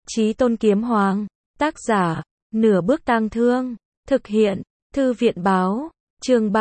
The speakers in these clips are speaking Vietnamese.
Chí Tôn Kiếm Hoàng. Tác giả, Nửa Bước Tang Thương. Thực hiện, Thư viện Báo. Chương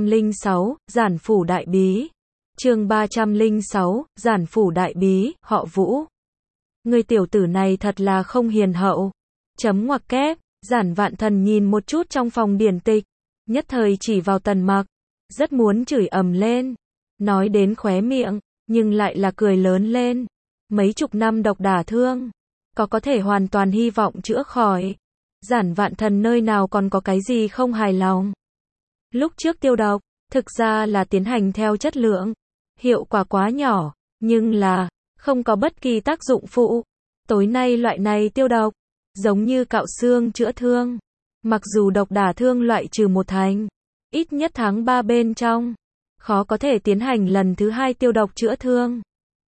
306, Giản Phủ Đại Bí. Chương 306, Giản Phủ Đại Bí, họ Vũ. Người tiểu tử này thật là không hiền hậu. Chấm ngoặc kép, Giản Vạn Thần nhìn một chút trong phòng điển tịch, nhất thời chỉ vào Tần Mặc, rất muốn chửi ầm lên. Nói đến khóe miệng, nhưng lại là cười lớn lên. Mấy chục năm độc đả thương, có thể hoàn toàn hy vọng chữa khỏi. Giản Vạn Thần nơi nào còn có cái gì không hài lòng. Lúc trước tiêu độc, thực ra là tiến hành theo chất lượng, hiệu quả quá nhỏ, nhưng là không có bất kỳ tác dụng phụ. Tối nay loại này tiêu độc, giống như cạo xương chữa thương. Mặc dù độc đả thương loại trừ một thành, ít nhất tháng 3 bên trong, khó có thể tiến hành lần thứ hai tiêu độc chữa thương.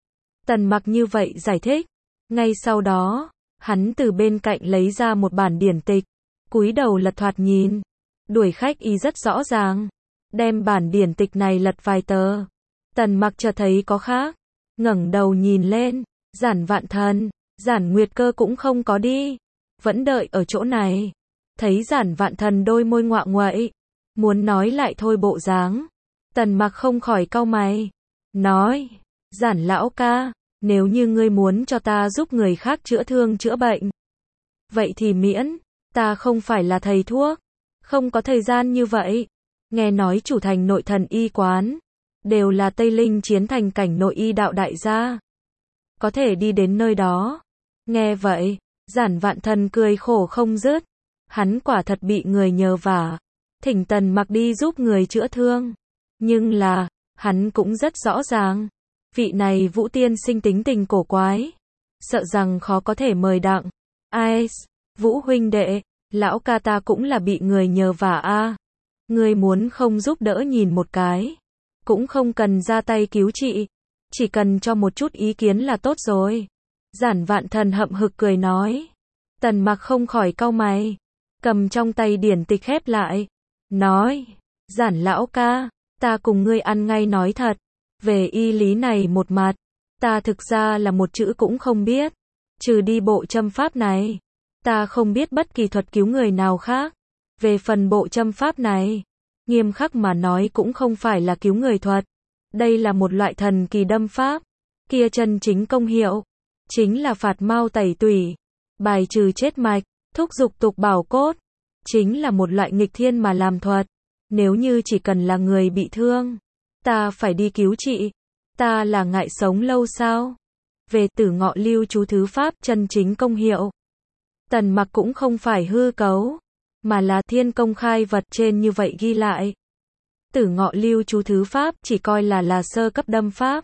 Tần Mặc như vậy giải thích. Ngay sau đó, hắn từ bên cạnh lấy ra một bản điển tịch, cúi đầu lật thoạt nhìn. Đuổi khách ý rất rõ ràng. Đem bản điển tịch này lật vài tờ. Tần Mặc chợt thấy có khác, ngẩng đầu nhìn lên. Giản Vạn Thần, Giản Nguyệt Cơ cũng không có đi, vẫn đợi ở chỗ này. Thấy Giản Vạn Thần đôi môi ngoạ nguậy, muốn nói lại thôi bộ dáng. Tần Mặc không khỏi cau mày, nói: Giản lão ca, nếu như ngươi muốn cho ta giúp người khác chữa thương chữa bệnh, vậy thì miễn, ta không phải là thầy thuốc, không có thời gian như vậy. Nghe nói chủ thành Nội Thần y quán đều là Tây Linh chiến thành cảnh nội y đạo đại gia, có thể đi đến nơi đó. Nghe vậy, Giản Vạn Thần cười khổ không dứt. Hắn quả thật bị người nhờ vả, thỉnh Tần Mặc đi giúp người chữa thương. Nhưng là, hắn cũng rất rõ ràng, vị này Vũ tiên sinh tính tình cổ quái, sợ rằng khó có thể mời đặng. Ai, Vũ huynh đệ, lão ca ta cũng là bị người nhờ vả a. Ngươi muốn không giúp đỡ nhìn một cái, cũng không cần ra tay cứu trị, chỉ cần cho một chút ý kiến là tốt rồi. Giản Vạn Thần hậm hực cười nói. Tần Mặc không khỏi cau mày, cầm trong tay điển tịch khép lại, nói: Giản lão ca, ta cùng ngươi ăn ngay nói thật, về y lý này một mặt, ta thực ra là một chữ cũng không biết, trừ đi bộ châm pháp này, ta không biết bất kỳ thuật cứu người nào khác. Về phần bộ châm pháp này, nghiêm khắc mà nói cũng không phải là cứu người thuật, đây là một loại thần kỳ đâm pháp, kia chân chính công hiệu chính là phạt mau tẩy tủy, bài trừ chết mạch, thúc dục tục bảo cốt, chính là một loại nghịch thiên mà làm thuật. Nếu như chỉ cần là người bị thương, ta phải đi cứu trị, ta là ngại sống lâu sao? Về Tử Ngọ Lưu chú thứ pháp chân chính công hiệu, Tần Mặc cũng không phải hư cấu, mà là thiên công khai vật trên như vậy ghi lại. Tử Ngọ Lưu chú thứ pháp chỉ coi là sơ cấp đâm pháp.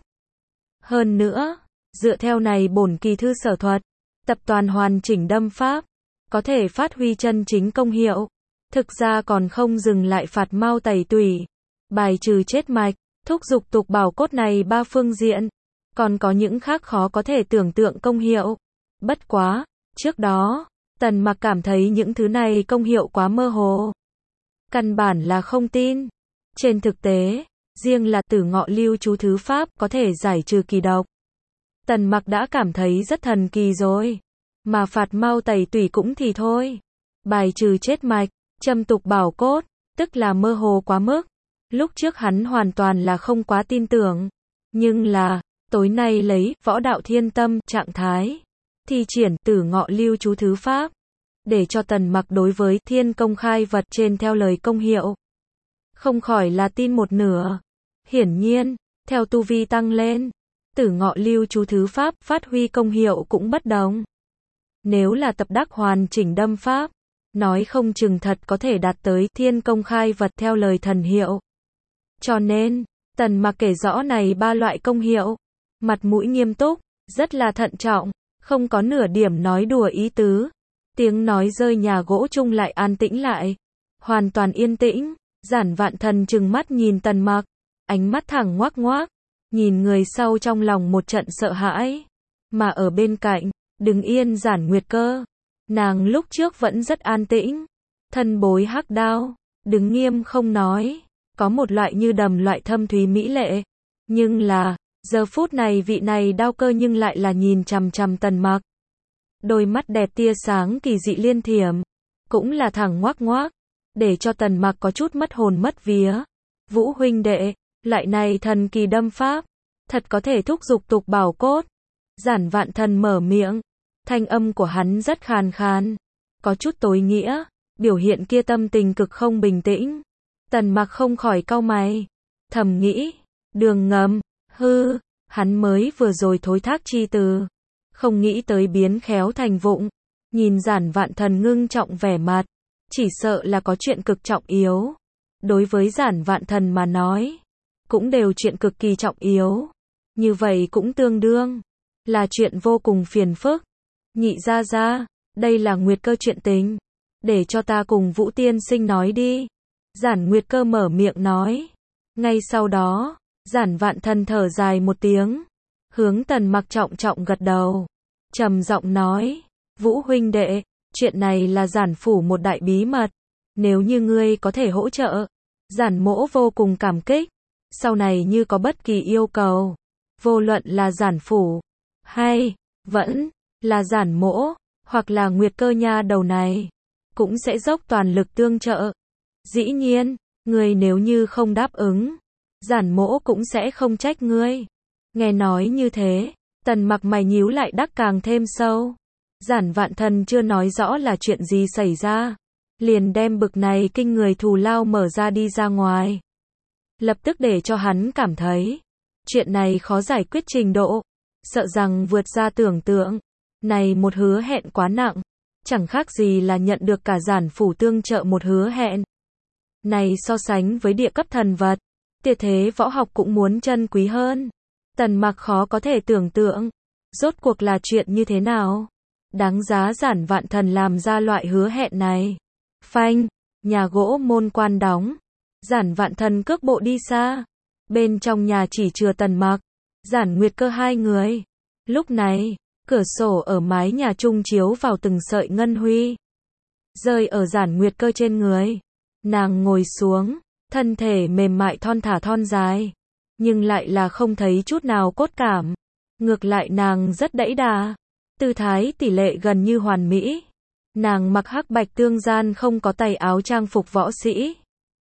Hơn nữa, dựa theo này bổn kỳ thư sở thuật, tập toàn hoàn chỉnh đâm pháp, có thể phát huy chân chính công hiệu. Thực ra còn không dừng lại phạt mau tẩy tủy, bài trừ chết mạch, thúc dục tục bảo cốt này ba phương diện, còn có những khác khó có thể tưởng tượng công hiệu. Bất quá, trước đó, Tần Mặc cảm thấy những thứ này công hiệu quá mơ hồ, căn bản là không tin. Trên thực tế, riêng là Tử Ngọ Lưu chú thứ pháp có thể giải trừ kỳ độc, Tần Mặc đã cảm thấy rất thần kỳ rồi. Mà phạt mau tẩy tủy cũng thì thôi, bài trừ chết mạch, châm tục bảo cốt, tức là mơ hồ quá mức. Lúc trước hắn hoàn toàn là không quá tin tưởng, nhưng là, tối nay lấy võ đạo thiên tâm trạng thái, thi triển Tử Ngọ Lưu chú thứ pháp, để cho Tần Mặc đối với thiên công khai vật trên theo lời công hiệu, không khỏi là tin một nửa. Hiển nhiên, theo tu vi tăng lên, Tử Ngọ Lưu chú thứ pháp phát huy công hiệu cũng bất đồng. Nếu là tập đắc hoàn chỉnh đâm pháp, nói không chừng thật có thể đạt tới thiên công khai vật theo lời thần hiệu. Cho nên, Tần Mặc kể rõ này ba loại công hiệu, mặt mũi nghiêm túc, rất là thận trọng, không có nửa điểm nói đùa ý tứ. Tiếng nói rơi nhà gỗ chung lại an tĩnh lại, hoàn toàn yên tĩnh. Giản Vạn Thần trừng mắt nhìn Tần Mặc, ánh mắt thẳng ngoác ngoác, nhìn người sau trong lòng một trận sợ hãi. Mà ở bên cạnh, đứng yên Giản Nguyệt Cơ, nàng lúc trước vẫn rất an tĩnh, thân bối hắc đao, đứng nghiêm không nói, có một loại như đầm loại thâm thúy mỹ lệ. Nhưng là, giờ phút này vị này đao cơ nhưng lại là nhìn chằm chằm Tần Mặc. đôi mắt đẹp tia sáng kỳ dị liên thiểm, cũng là thẳng ngoác ngoác, để cho Tần Mặc có chút mất hồn mất vía. Vũ huynh đệ, loại này thần kỳ đâm pháp, thật có thể thúc giục tục bảo cốt. Giản Vạn Thần mở miệng, thanh âm của hắn rất khàn khàn, có chút tối nghĩa, biểu hiện kia tâm tình cực không bình tĩnh. Tần Mặc không khỏi cau mày, thầm nghĩ, đường ngầm, hư, hắn mới vừa rồi thối thác chi từ, không nghĩ tới biến khéo thành vụng. Nhìn Giản Vạn Thần ngưng trọng vẻ mặt, chỉ sợ là có chuyện cực trọng yếu. Đối với Giản Vạn Thần mà nói, cũng đều chuyện cực kỳ trọng yếu. Như vậy cũng tương đương là chuyện vô cùng phiền phức. Nhị gia gia, đây là Nguyệt Cơ chuyện tình, để cho ta cùng Vũ tiên sinh nói đi. Giản Nguyệt Cơ mở miệng nói. Ngay sau đó, Giản Vạn Thần thở dài một tiếng, hướng Tần Mặc trọng trọng gật đầu, trầm giọng nói, Vũ huynh đệ, chuyện này là giản phủ một đại bí mật, nếu như ngươi có thể hỗ trợ, giản mỗ vô cùng cảm kích. Sau này như có bất kỳ yêu cầu, vô luận là giản phủ, hay vẫn là giản mỗ, hoặc là Nguyệt Cơ nha đầu này, cũng sẽ dốc toàn lực tương trợ. Dĩ nhiên, ngươi nếu như không đáp ứng, giản mỗ cũng sẽ không trách ngươi. Nghe nói như thế, Tần Mặc mày nhíu lại đắc càng thêm sâu. Giản Vạn Thần chưa nói rõ là chuyện gì xảy ra, liền đem bực này kinh người thù lao mở ra đi ra ngoài. Lập tức để cho hắn cảm thấy, chuyện này khó giải quyết trình độ, sợ rằng vượt ra tưởng tượng. Này một hứa hẹn quá nặng, chẳng khác gì là nhận được cả giản phủ tương trợ một hứa hẹn. Này so sánh với địa cấp thần vật, tuyệt thế võ học cũng muốn chân quý hơn. Tần Mặc khó có thể tưởng tượng, rốt cuộc là chuyện như thế nào, đáng giá Giản Vạn Thần làm ra loại hứa hẹn này. Phanh, nhà gỗ môn quan đóng, Giản Vạn Thần cước bộ đi xa. Bên trong nhà chỉ chừa Tần Mặc, Giản Nguyệt Cơ hai người. Lúc này, cửa sổ ở mái nhà trung chiếu vào từng sợi ngân huy, rơi ở Giản Nguyệt Cơ trên người. Nàng ngồi xuống, thân thể mềm mại thon thả thon dài, nhưng lại là không thấy chút nào cốt cảm. Ngược lại nàng rất đẫy đà, tư thái tỷ lệ gần như hoàn mỹ. Nàng mặc hắc bạch tương gian không có tay áo trang phục võ sĩ,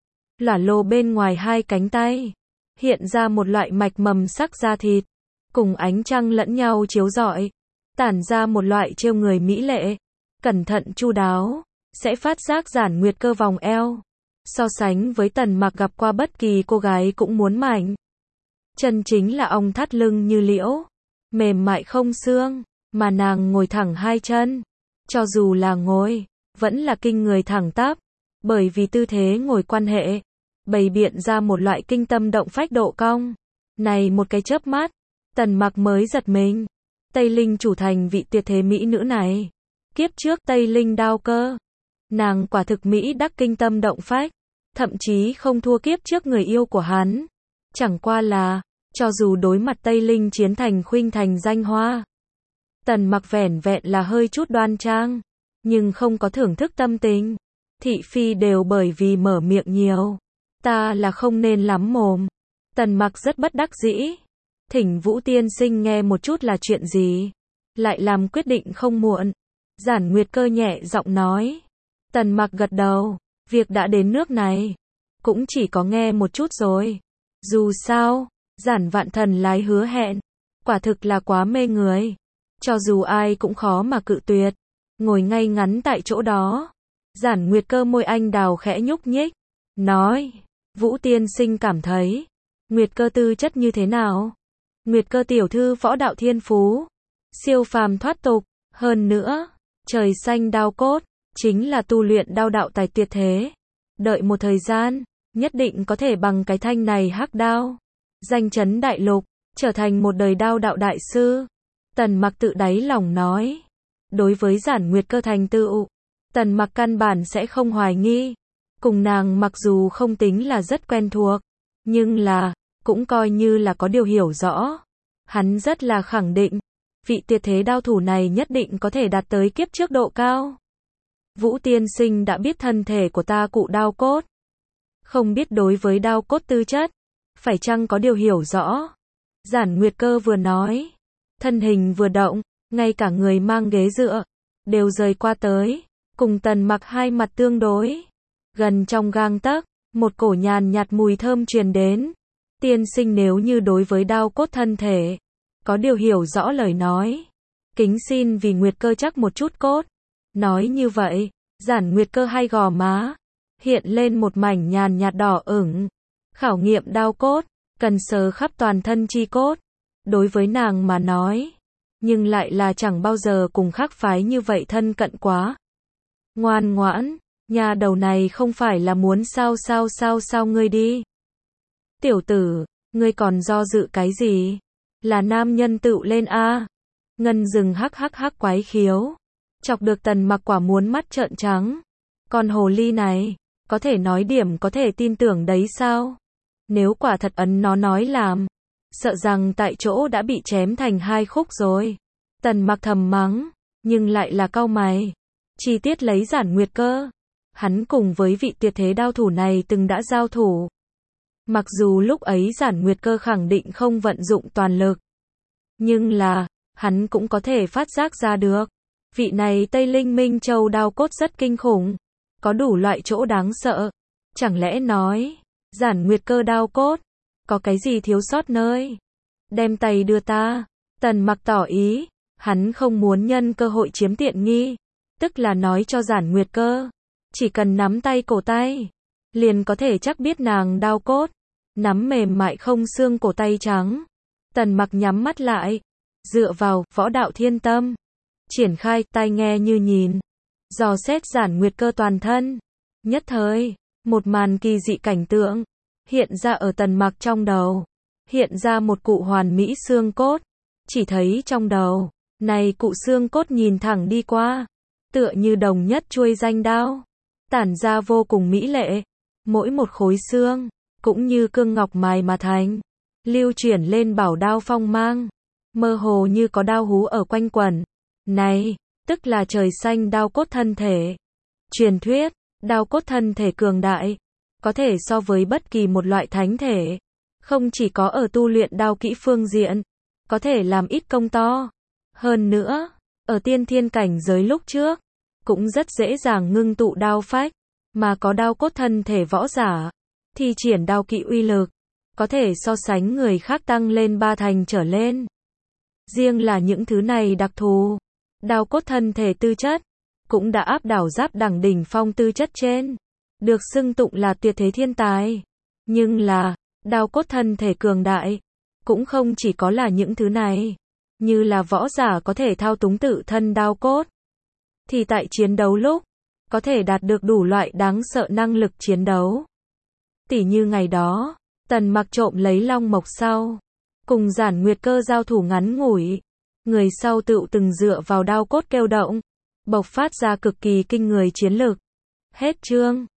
lả lồ bên ngoài hai cánh tay, hiện ra một loại mạch mầm sắc da thịt, cùng ánh trăng lẫn nhau chiếu rọi, tản ra một loại trêu người mỹ lệ. Cẩn thận chu đáo, sẽ phát giác Giản Nguyệt Cơ vòng eo, so sánh với Tần Mặc gặp qua bất kỳ cô gái cũng muốn mảnh. Chân chính là ong thắt lưng như liễu, mềm mại không xương, mà nàng ngồi thẳng hai chân, cho dù là ngồi, vẫn là kinh người thẳng tắp, bởi vì tư thế ngồi quan hệ, bày biện ra một loại kinh tâm động phách độ cong. Này một cái chớp mắt, Tần Mặc mới giật mình, Tây Linh chủ thành vị tuyệt thế mỹ nữ này, kiếp trước Tây Linh đao cơ, nàng quả thực mỹ đắc kinh tâm động phách, thậm chí không thua kiếp trước người yêu của hắn. Chẳng qua là, cho dù đối mặt Tây Linh chiến thành khuynh thành danh hoa, Tần Mặc vẻn vẹn là hơi chút đoan trang, nhưng không có thưởng thức tâm tình. Thị phi đều bởi vì mở miệng nhiều, ta là không nên lắm mồm. Tần Mặc rất bất đắc dĩ, thỉnh Vũ tiên sinh nghe một chút là chuyện gì, lại làm quyết định không muộn. Giản Nguyệt Cơ nhẹ giọng nói. Tần Mặc gật đầu, việc đã đến nước này, cũng chỉ có nghe một chút rồi. Dù sao, Giản Vạn Thần lái hứa hẹn, quả thực là quá mê người, cho dù ai cũng khó mà cự tuyệt. Ngồi ngay ngắn tại chỗ đó, Giản Nguyệt Cơ môi anh đào khẽ nhúc nhích, nói, Vũ tiên sinh cảm thấy, Nguyệt Cơ tư chất như thế nào? Nguyệt Cơ tiểu thư võ đạo thiên phú, siêu phàm thoát tục, hơn nữa, trời xanh đao cốt, chính là tu luyện đao đạo tài tuyệt thế. Đợi một thời gian, nhất định có thể bằng cái thanh này hắc đao, danh chấn đại lục, trở thành một đời đao đạo đại sư. Tần Mặc tự đáy lòng nói. Đối với Giản Nguyệt Cơ thành tựu, Tần Mặc căn bản sẽ không hoài nghi. Cùng nàng mặc dù không tính là rất quen thuộc, nhưng là, cũng coi như là có điều hiểu rõ. Hắn rất là khẳng định, vị tuyệt thế đao thủ này nhất định có thể đạt tới kiếp trước độ cao. Vũ tiên sinh đã biết thân thể của ta cụ đao cốt, không biết đối với đao cốt tư chất, phải chăng có điều hiểu rõ. Giản Nguyệt Cơ vừa nói, thân hình vừa động, ngay cả người mang ghế dựa, đều rời qua tới, cùng Tần Mặc hai mặt tương đối. Gần trong gang tấc, một cổ nhàn nhạt mùi thơm truyền đến. Tiên sinh nếu như đối với đao cốt thân thể có điều hiểu rõ lời nói, kính xin vì Nguyệt Cơ chắc một chút cốt. Nói như vậy, Giản Nguyệt Cơ hai gò má hiện lên một mảnh nhàn nhạt đỏ ửng. Khảo nghiệm đao cốt, cần sờ khắp toàn thân chi cốt. Đối với nàng mà nói, nhưng lại là chẳng bao giờ cùng khác phái như vậy thân cận quá. Ngoan ngoãn, nhà đầu này không phải là muốn sao ngươi đi. Tiểu tử, ngươi còn do dự cái gì? Là nam nhân tựu lên a. Ngân Dừng hắc quái khiếu, chọc được Tần Mặc quả muốn mắt trợn trắng. Con hồ ly này, có thể nói điểm có thể tin tưởng đấy sao? Nếu quả thật ấn nó nói làm, sợ rằng tại chỗ đã bị chém thành hai khúc rồi. Tần Mặc thầm mắng, nhưng lại là cau mày. Chi tiết lấy Giản Nguyệt Cơ, hắn cùng với vị tuyệt thế đao thủ này từng đã giao thủ. Mặc dù lúc ấy Giản Nguyệt Cơ khẳng định không vận dụng toàn lực, nhưng là, hắn cũng có thể phát giác ra được. Vị này Tây Linh Minh Châu đao cốt rất kinh khủng, có đủ loại chỗ đáng sợ. Chẳng lẽ nói, Giản Nguyệt Cơ đao cốt, có cái gì thiếu sót nơi? Đem tay đưa ta. Tần Mặc tỏ ý, hắn không muốn nhân cơ hội chiếm tiện nghi. Tức là nói cho Giản Nguyệt Cơ, chỉ cần nắm tay cổ tay, liền có thể chắc biết nàng đao cốt. Nắm mềm mại không xương cổ tay trắng. Tần Mặc nhắm mắt lại, dựa vào võ đạo thiên tâm, triển khai tai nghe như nhìn, dò xét Giản Nguyệt Cơ toàn thân. Nhất thời, một màn kỳ dị cảnh tượng hiện ra ở Tần Mặc trong đầu. Hiện ra một cụ hoàn mỹ xương cốt. Chỉ thấy trong đầu này cụ xương cốt nhìn thẳng đi qua, tựa như đồng nhất chuôi danh đao, tản ra vô cùng mỹ lệ. Mỗi một khối xương cũng như cương ngọc mài mà thành, lưu chuyển lên bảo đao phong mang, mơ hồ như có đao hú ở quanh quẩn. Này, tức là trời xanh đao cốt thân thể. Truyền thuyết, đao cốt thân thể cường đại, có thể so với bất kỳ một loại thánh thể. Không chỉ có ở tu luyện đao kỹ phương diện, có thể làm ít công to. Hơn nữa, ở tiên thiên cảnh giới lúc trước, cũng rất dễ dàng ngưng tụ đao phách. Mà có đao cốt thân thể võ giả, thi triển đao kỹ uy lực, có thể so sánh người khác tăng lên 3 thành trở lên. Riêng là những thứ này đặc thù, đao cốt thân thể tư chất, cũng đã áp đảo Giáp Đẳng đỉnh phong tư chất trên, được xưng tụng là tuyệt thế thiên tài. Nhưng là, đao cốt thân thể cường đại, cũng không chỉ có là những thứ này. Như là võ giả có thể thao túng tự thân đao cốt, thì tại chiến đấu lúc, có thể đạt được đủ loại đáng sợ năng lực chiến đấu. Tỉ như ngày đó, Tần Mặc trộm lấy Long Mộc sau, cùng Giản Nguyệt Cơ giao thủ ngắn ngủi, người sau tựu từng dựa vào đao cốt kêu động, bộc phát ra cực kỳ kinh người chiến lực. Hết chương.